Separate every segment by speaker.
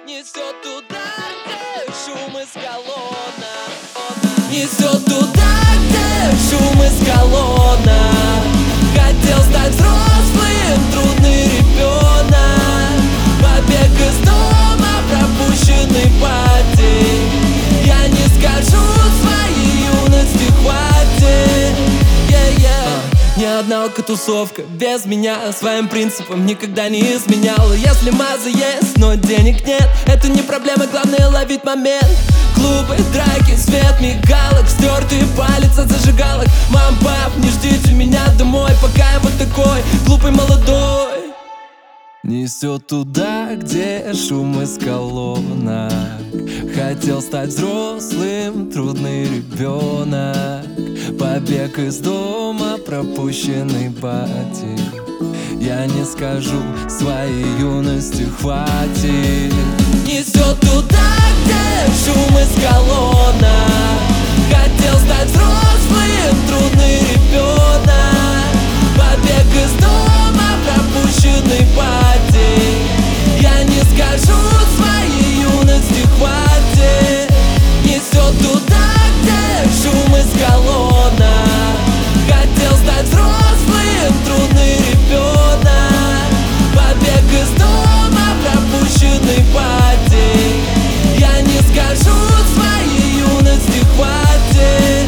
Speaker 1: Несет туда, где шум из колонок. Несет туда, где шум из колонок. Хотел стать взрослым, трудный ребенок. Побег из дома, пропущенный пати. Я не скажу, своей юности хватит. Ни одна тусовка без меня своим принципам никогда не изменяла. Если маза есть, но денег нет, это не проблема, главное ловить момент. Клубы, драки, свет мигалок, стертый палец от зажигалок. Мам, пап, не ждите меня домой, пока я вот такой глупый молодой. Несет туда, где шум из колонок. Хотел стать взрослым, трудный ребенок. Побег из дома, пропущенный пати. Я не скажу, своей юности хватит. Несет туда, где шум из колонок. Хотел стать взрослым, трудный ребенок. Побег из дома, пропущенный пати. Я не скажу, своей юности хватит. Несет туда, где шум из колонок. Хотел стать взрослым, трудный ребенок. Побег из дома, пропущенный пати. Я не скажу, своей юности хватит.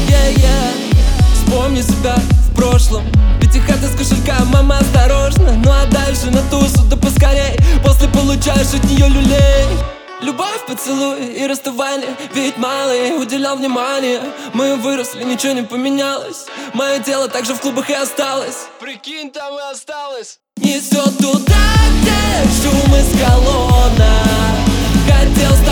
Speaker 1: Вспомни себя в прошлом. Пятихатка с кошелька, мама, осторожно. Ну а дальше на тусу, да поскорей. После получаешь от нее люлей. Любовь, поцелуй и расставание. Ведь малый уделял внимание. Мы выросли, ничего не поменялось. Мое тело также в клубах и осталось.
Speaker 2: Прикинь, там и осталось.
Speaker 1: Несет туда, где шум из колонок. Хотел стать